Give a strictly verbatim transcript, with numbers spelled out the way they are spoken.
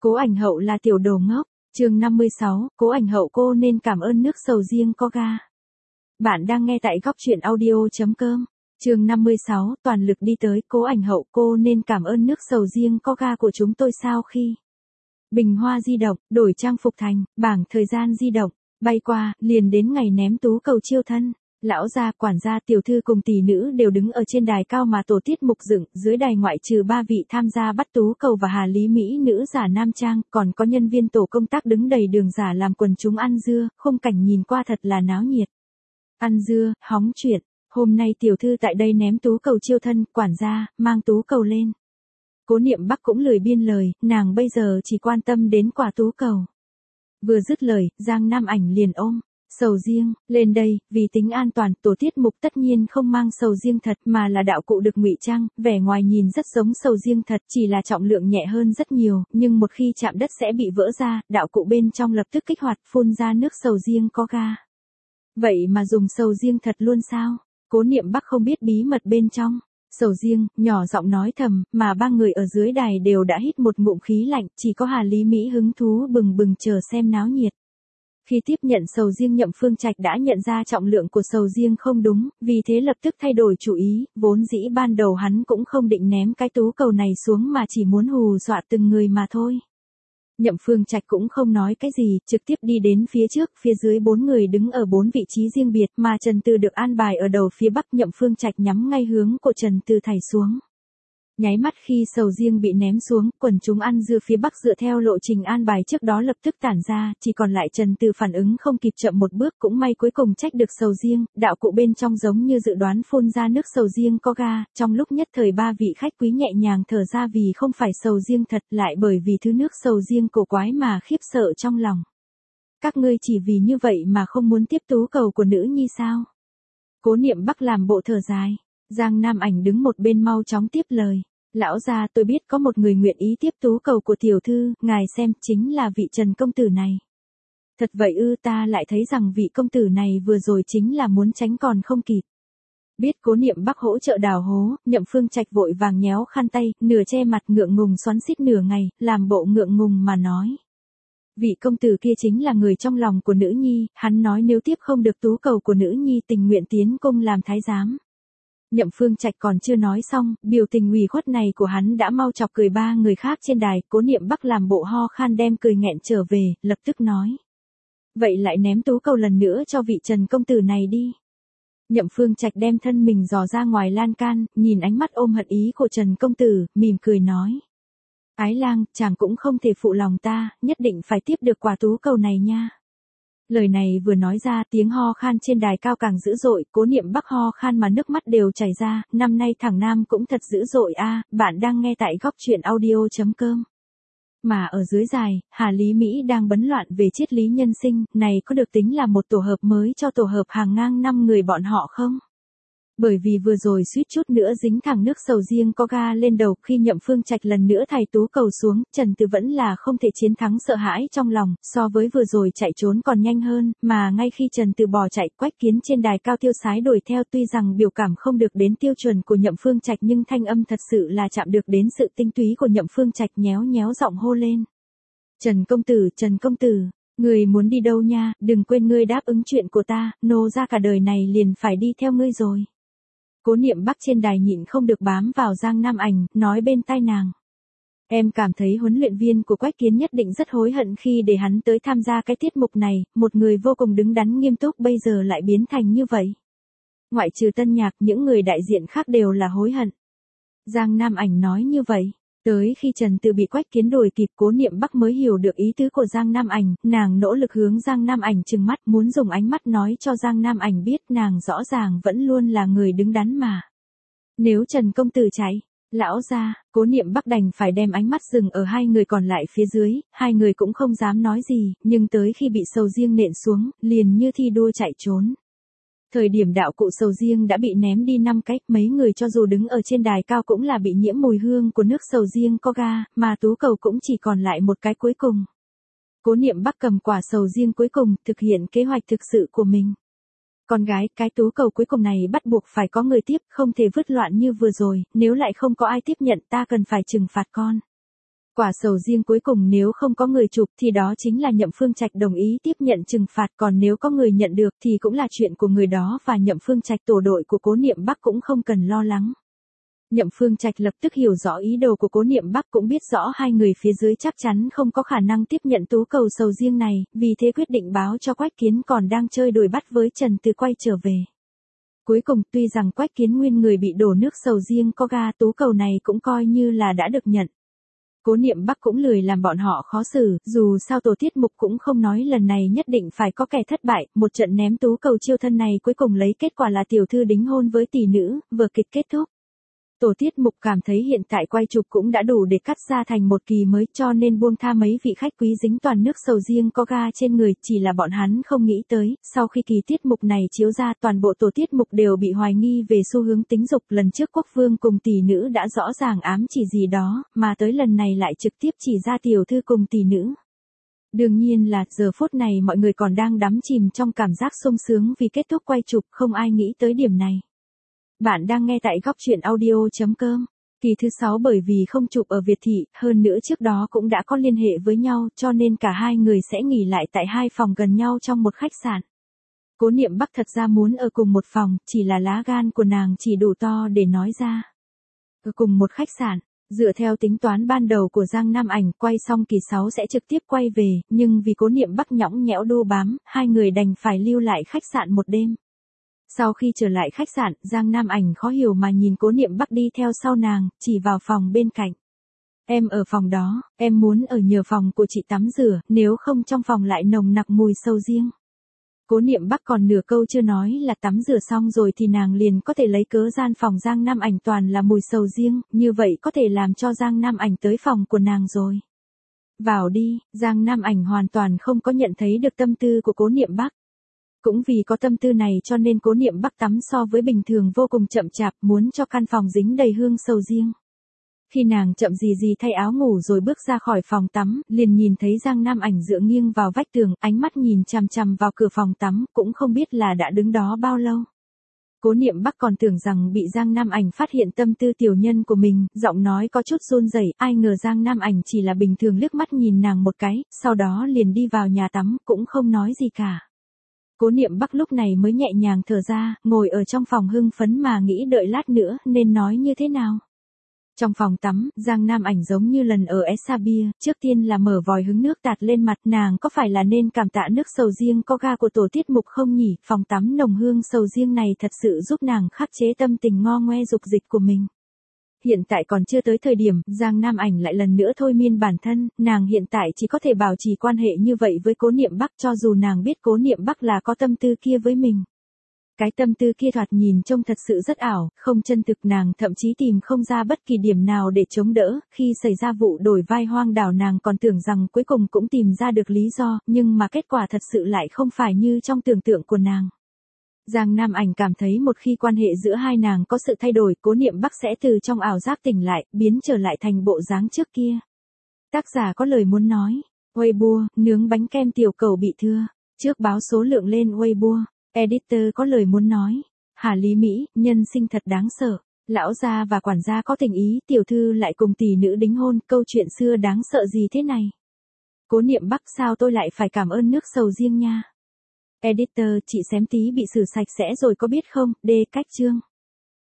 Cố Ảnh Hậu là tiểu đồ ngốc. Chương năm mươi sáu, Cố Ảnh Hậu cô nên cảm ơn nước sầu riêng có ga. Bạn đang nghe tại góc truyện audio chấm com. Chương năm mươi sáu, toàn lực đi tới. Cố Ảnh Hậu cô nên cảm ơn nước sầu riêng có ga của chúng tôi sao khi bình hoa di động, đổi trang phục thành bảng thời gian di động, bay qua, liền đến ngày ném tú cầu chiêu thân. Lão gia, quản gia, tiểu thư cùng tỷ nữ đều đứng ở trên đài cao mà tổ tiết mục dựng, dưới đài ngoại trừ ba vị tham gia bắt tú cầu và Hà Lý Mỹ nữ giả nam trang, còn có nhân viên tổ công tác đứng đầy đường giả làm quần chúng ăn dưa, khung cảnh nhìn qua thật là náo nhiệt. Ăn dưa, hóng chuyện, hôm nay tiểu thư tại đây ném tú cầu chiêu thân, quản gia, mang tú cầu lên. Cố Niệm Bắc cũng lười biên lời, nàng bây giờ chỉ quan tâm đến quả tú cầu. Vừa dứt lời, Giang Nam Ảnh liền ôm sầu riêng lên đây, vì tính an toàn, tổ tiết mục tất nhiên không mang sầu riêng thật mà là đạo cụ được ngụy trang, vẻ ngoài nhìn rất giống sầu riêng thật, chỉ là trọng lượng nhẹ hơn rất nhiều, nhưng một khi chạm đất sẽ bị vỡ ra, đạo cụ bên trong lập tức kích hoạt, phun ra nước sầu riêng có ga. Vậy mà dùng sầu riêng thật luôn sao? Cố Niệm Bắc không biết bí mật bên trong sầu riêng, nhỏ giọng nói thầm, mà ba người ở dưới đài đều đã hít một ngụm khí lạnh, chỉ có Hà Lý Mỹ hứng thú bừng bừng chờ xem náo nhiệt. Khi tiếp nhận sầu riêng, Nhậm Phương Trạch đã nhận ra trọng lượng của sầu riêng không đúng, vì thế lập tức thay đổi chủ ý, vốn dĩ ban đầu hắn cũng không định ném cái tú cầu này xuống mà chỉ muốn hù dọa từng người mà thôi. Nhậm Phương Trạch cũng không nói cái gì, trực tiếp đi đến phía trước, phía dưới bốn người đứng ở bốn vị trí riêng biệt, mà Trần Từ được an bài ở đầu phía bắc. Nhậm Phương Trạch nhắm ngay hướng của Trần Từ thảy xuống. Nháy mắt khi sầu riêng bị ném xuống, quần chúng ăn dưa phía bắc dựa theo lộ trình an bài trước đó lập tức tản ra, chỉ còn lại Trần Từ phản ứng không kịp, chậm một bước, cũng may cuối cùng trách được sầu riêng, đạo cụ bên trong giống như dự đoán phun ra nước sầu riêng có ga, trong lúc nhất thời ba vị khách quý nhẹ nhàng thở ra vì không phải sầu riêng thật, lại bởi vì thứ nước sầu riêng cổ quái mà khiếp sợ trong lòng. Các ngươi chỉ vì như vậy mà không muốn tiếp tú cầu của nữ nhi sao? Cố Niệm Bắc làm bộ thở dài. Giang Nam Ảnh đứng một bên mau chóng tiếp lời. Lão gia, tôi biết có một người nguyện ý tiếp tú cầu của tiểu thư, ngài xem, chính là vị Trần công tử này. Thật vậy ư? Ta lại thấy rằng vị công tử này vừa rồi chính là muốn tránh còn không kịp. Biết Cố Niệm Bắc hỗ trợ đào hố, Nhậm Phương Trạch vội vàng nhéo khăn tay, nửa che mặt ngượng ngùng xoắn xít nửa ngày, làm bộ ngượng ngùng mà nói. Vị công tử kia chính là người trong lòng của nữ nhi, hắn nói nếu tiếp không được tú cầu của nữ nhi tình nguyện tiến cung làm thái giám. Nhậm Phương Trạch còn chưa nói xong, biểu tình ủy khuất này của hắn đã mau chọc cười ba người khác trên đài. Cố Niệm Bắc làm bộ ho khan đem cười nghẹn trở về, lập tức nói. Vậy lại ném tú cầu lần nữa cho vị Trần công tử này đi. Nhậm Phương Trạch đem thân mình dò ra ngoài lan can, nhìn ánh mắt ôm hận ý của Trần công tử, mỉm cười nói. Ái lang, chàng cũng không thể phụ lòng ta, nhất định phải tiếp được quả tú cầu này nha. Lời này vừa nói ra, tiếng ho khan trên đài cao càng dữ dội, Cố Niệm Bắc ho khan mà nước mắt đều chảy ra, năm nay thằng Nam cũng thật dữ dội a. Bạn đang nghe tại góc truyện audio chấm com. Mà ở dưới đài, Hà Lý Mỹ đang bấn loạn về triết lý nhân sinh, này có được tính là một tổ hợp mới cho tổ hợp hàng ngang năm người bọn họ không? Bởi vì vừa rồi suýt chút nữa dính thẳng nước sầu riêng có ga lên đầu, khi Nhậm Phương Trạch lần nữa thảy tú cầu xuống, Trần Từ vẫn là không thể chiến thắng sợ hãi trong lòng, so với vừa rồi chạy trốn còn nhanh hơn, mà ngay khi Trần Từ bỏ chạy, Quách Kiến trên đài cao tiêu sái đuổi theo, tuy rằng biểu cảm không được đến tiêu chuẩn của Nhậm Phương Trạch nhưng thanh âm thật sự là chạm được đến sự tinh túy của Nhậm Phương Trạch, nhéo nhéo giọng hô lên. Trần công tử, Trần công tử, người muốn đi đâu nha, đừng quên ngươi đáp ứng chuyện của ta, nô ra cả đời này liền phải đi theo ngươi rồi. Cố Niệm Bắc trên đài nhịn không được bám vào Giang Nam Ảnh, nói bên tai nàng. Em cảm thấy huấn luyện viên của Quách Kiến nhất định rất hối hận khi để hắn tới tham gia cái tiết mục này, một người vô cùng đứng đắn nghiêm túc bây giờ lại biến thành như vậy. Ngoại trừ Tân Nhạc, những người đại diện khác đều là hối hận. Giang Nam Ảnh nói như vậy. Tới khi Trần Từ bị Quách Kiến đuổi kịp, Cố Niệm Bắc mới hiểu được ý tứ của Giang Nam Ảnh, nàng nỗ lực hướng Giang Nam Ảnh trừng mắt, muốn dùng ánh mắt nói cho Giang Nam Ảnh biết nàng rõ ràng vẫn luôn là người đứng đắn mà. Nếu Trần công tử chạy, lão gia, Cố Niệm Bắc đành phải đem ánh mắt dừng ở hai người còn lại phía dưới, hai người cũng không dám nói gì, nhưng tới khi bị sầu riêng nện xuống, liền như thi đua chạy trốn. Thời điểm đạo cụ sầu riêng đã bị ném đi năm cách, mấy người cho dù đứng ở trên đài cao cũng là bị nhiễm mùi hương của nước sầu riêng có ga, mà tú cầu cũng chỉ còn lại một cái cuối cùng. Cố Niệm Bắc cầm quả sầu riêng cuối cùng, thực hiện kế hoạch thực sự của mình. Con gái, cái tú cầu cuối cùng này bắt buộc phải có người tiếp, không thể vứt loạn như vừa rồi, nếu lại không có ai tiếp nhận ta cần phải trừng phạt con. Quả sầu riêng cuối cùng nếu không có người chụp thì đó chính là Nhậm Phương Trạch đồng ý tiếp nhận trừng phạt, còn nếu có người nhận được thì cũng là chuyện của người đó và Nhậm Phương Trạch tổ đội của Cố Niệm Bắc cũng không cần lo lắng. Nhậm Phương Trạch lập tức hiểu rõ ý đồ của Cố Niệm Bắc, cũng biết rõ hai người phía dưới chắc chắn không có khả năng tiếp nhận tú cầu sầu riêng này, vì thế quyết định báo cho Quách Kiến còn đang chơi đuổi bắt với Trần Từ quay trở về. Cuối cùng tuy rằng Quách Kiến nguyên người bị đổ nước sầu riêng có ga, tú cầu này cũng coi như là đã được nhận. Cố Niệm Bắc cũng lười làm bọn họ khó xử, dù sao tổ tiết mục cũng không nói lần này nhất định phải có kẻ thất bại, một trận ném tú cầu chiêu thân này cuối cùng lấy kết quả là tiểu thư đính hôn với tỷ nữ, vở kịch kết thúc. Tổ tiết mục cảm thấy hiện tại quay chụp cũng đã đủ để cắt ra thành một kỳ mới, cho nên buông tha mấy vị khách quý dính toàn nước sầu riêng có ga trên người, chỉ là bọn hắn không nghĩ tới, sau khi kỳ tiết mục này chiếu ra toàn bộ tổ tiết mục đều bị hoài nghi về xu hướng tính dục, lần trước quốc vương cùng tỷ nữ đã rõ ràng ám chỉ gì đó, mà tới lần này lại trực tiếp chỉ ra tiểu thư cùng tỷ nữ. Đương nhiên là giờ phút này mọi người còn đang đắm chìm trong cảm giác sung sướng vì kết thúc quay chụp, không ai nghĩ tới điểm này. Bạn đang nghe tại góc truyện audio chấm com. Kỳ thứ sáu bởi vì không chụp ở Việt Thị, hơn nữa trước đó cũng đã có liên hệ với nhau, cho nên cả hai người sẽ nghỉ lại tại hai phòng gần nhau trong một khách sạn. Cố Niệm Bắc thật ra muốn ở cùng một phòng, chỉ là lá gan của nàng chỉ đủ to để nói ra. Ở cùng một khách sạn, dựa theo tính toán ban đầu của Giang Nam Ảnh, quay xong kỳ sáu sẽ trực tiếp quay về, nhưng vì Cố Niệm Bắc nhõng nhẽo đô bám, hai người đành phải lưu lại khách sạn một đêm. Sau khi trở lại khách sạn, Giang Nam Ảnh khó hiểu mà nhìn Cố Niệm Bắc đi theo sau nàng, chỉ vào phòng bên cạnh. Em ở phòng đó, em muốn ở nhờ phòng của chị tắm rửa, nếu không trong phòng lại nồng nặc mùi sầu riêng. Cố Niệm Bắc còn nửa câu chưa nói là tắm rửa xong rồi thì nàng liền có thể lấy cớ gian phòng Giang Nam Ảnh toàn là mùi sầu riêng, như vậy có thể làm cho Giang Nam Ảnh tới phòng của nàng rồi. Vào đi, Giang Nam Ảnh hoàn toàn không có nhận thấy được tâm tư của Cố Niệm Bắc. Cũng vì có tâm tư này cho nên Cố Niệm Bắc tắm so với bình thường vô cùng chậm chạp, muốn cho căn phòng dính đầy hương sầu riêng. Khi nàng chậm gì gì thay áo ngủ rồi bước ra khỏi phòng tắm, liền nhìn thấy Giang Nam Ảnh dựa nghiêng vào vách tường, ánh mắt nhìn chằm chằm vào cửa phòng tắm, cũng không biết là đã đứng đó bao lâu. Cố Niệm Bắc còn tưởng rằng bị Giang Nam Ảnh phát hiện tâm tư tiểu nhân của mình, giọng nói có chút run rẩy, ai ngờ Giang Nam Ảnh chỉ là bình thường liếc mắt nhìn nàng một cái, sau đó liền đi vào nhà tắm, cũng không nói gì cả. Cố Niệm Bắc lúc này mới nhẹ nhàng thở ra, ngồi ở trong phòng hưng phấn mà nghĩ đợi lát nữa nên nói như thế nào. Trong phòng tắm, Giang Nam Ảnh giống như lần ở Esabia, trước tiên là mở vòi hứng nước tạt lên mặt, nàng có phải là nên cảm tạ nước sầu riêng có ga của tổ tiết mục không nhỉ, phòng tắm nồng hương sầu riêng này thật sự giúp nàng khắc chế tâm tình ngo ngoe dục dịch của mình. Hiện tại còn chưa tới thời điểm, Giang Nam Ảnh lại lần nữa thôi miên bản thân, nàng hiện tại chỉ có thể bảo trì quan hệ như vậy với Cố Niệm Bắc cho dù nàng biết Cố Niệm Bắc là có tâm tư kia với mình. Cái tâm tư kia thoạt nhìn trông thật sự rất ảo, không chân thực, nàng thậm chí tìm không ra bất kỳ điểm nào để chống đỡ, khi xảy ra vụ đổi vai hoang đảo nàng còn tưởng rằng cuối cùng cũng tìm ra được lý do, nhưng mà kết quả thật sự lại không phải như trong tưởng tượng của nàng. Giang Nam Ảnh cảm thấy một khi quan hệ giữa hai nàng có sự thay đổi, Cố Niệm Bắc sẽ từ trong ảo giác tỉnh lại, biến trở lại thành bộ dáng trước kia. Tác giả có lời muốn nói. Weibo, nướng bánh kem tiểu cầu bị thưa. Trước báo số lượng lên Weibo. Editor có lời muốn nói. Hà Lý Mỹ, nhân sinh thật đáng sợ. Lão gia và quản gia có tình ý, tiểu thư lại cùng tỷ nữ đính hôn, câu chuyện xưa đáng sợ gì thế này. Cố Niệm Bắc, sao tôi lại phải cảm ơn nước sầu riêng nha. Editor, chị xém tí bị xử sạch sẽ rồi có biết không, đê cách chương.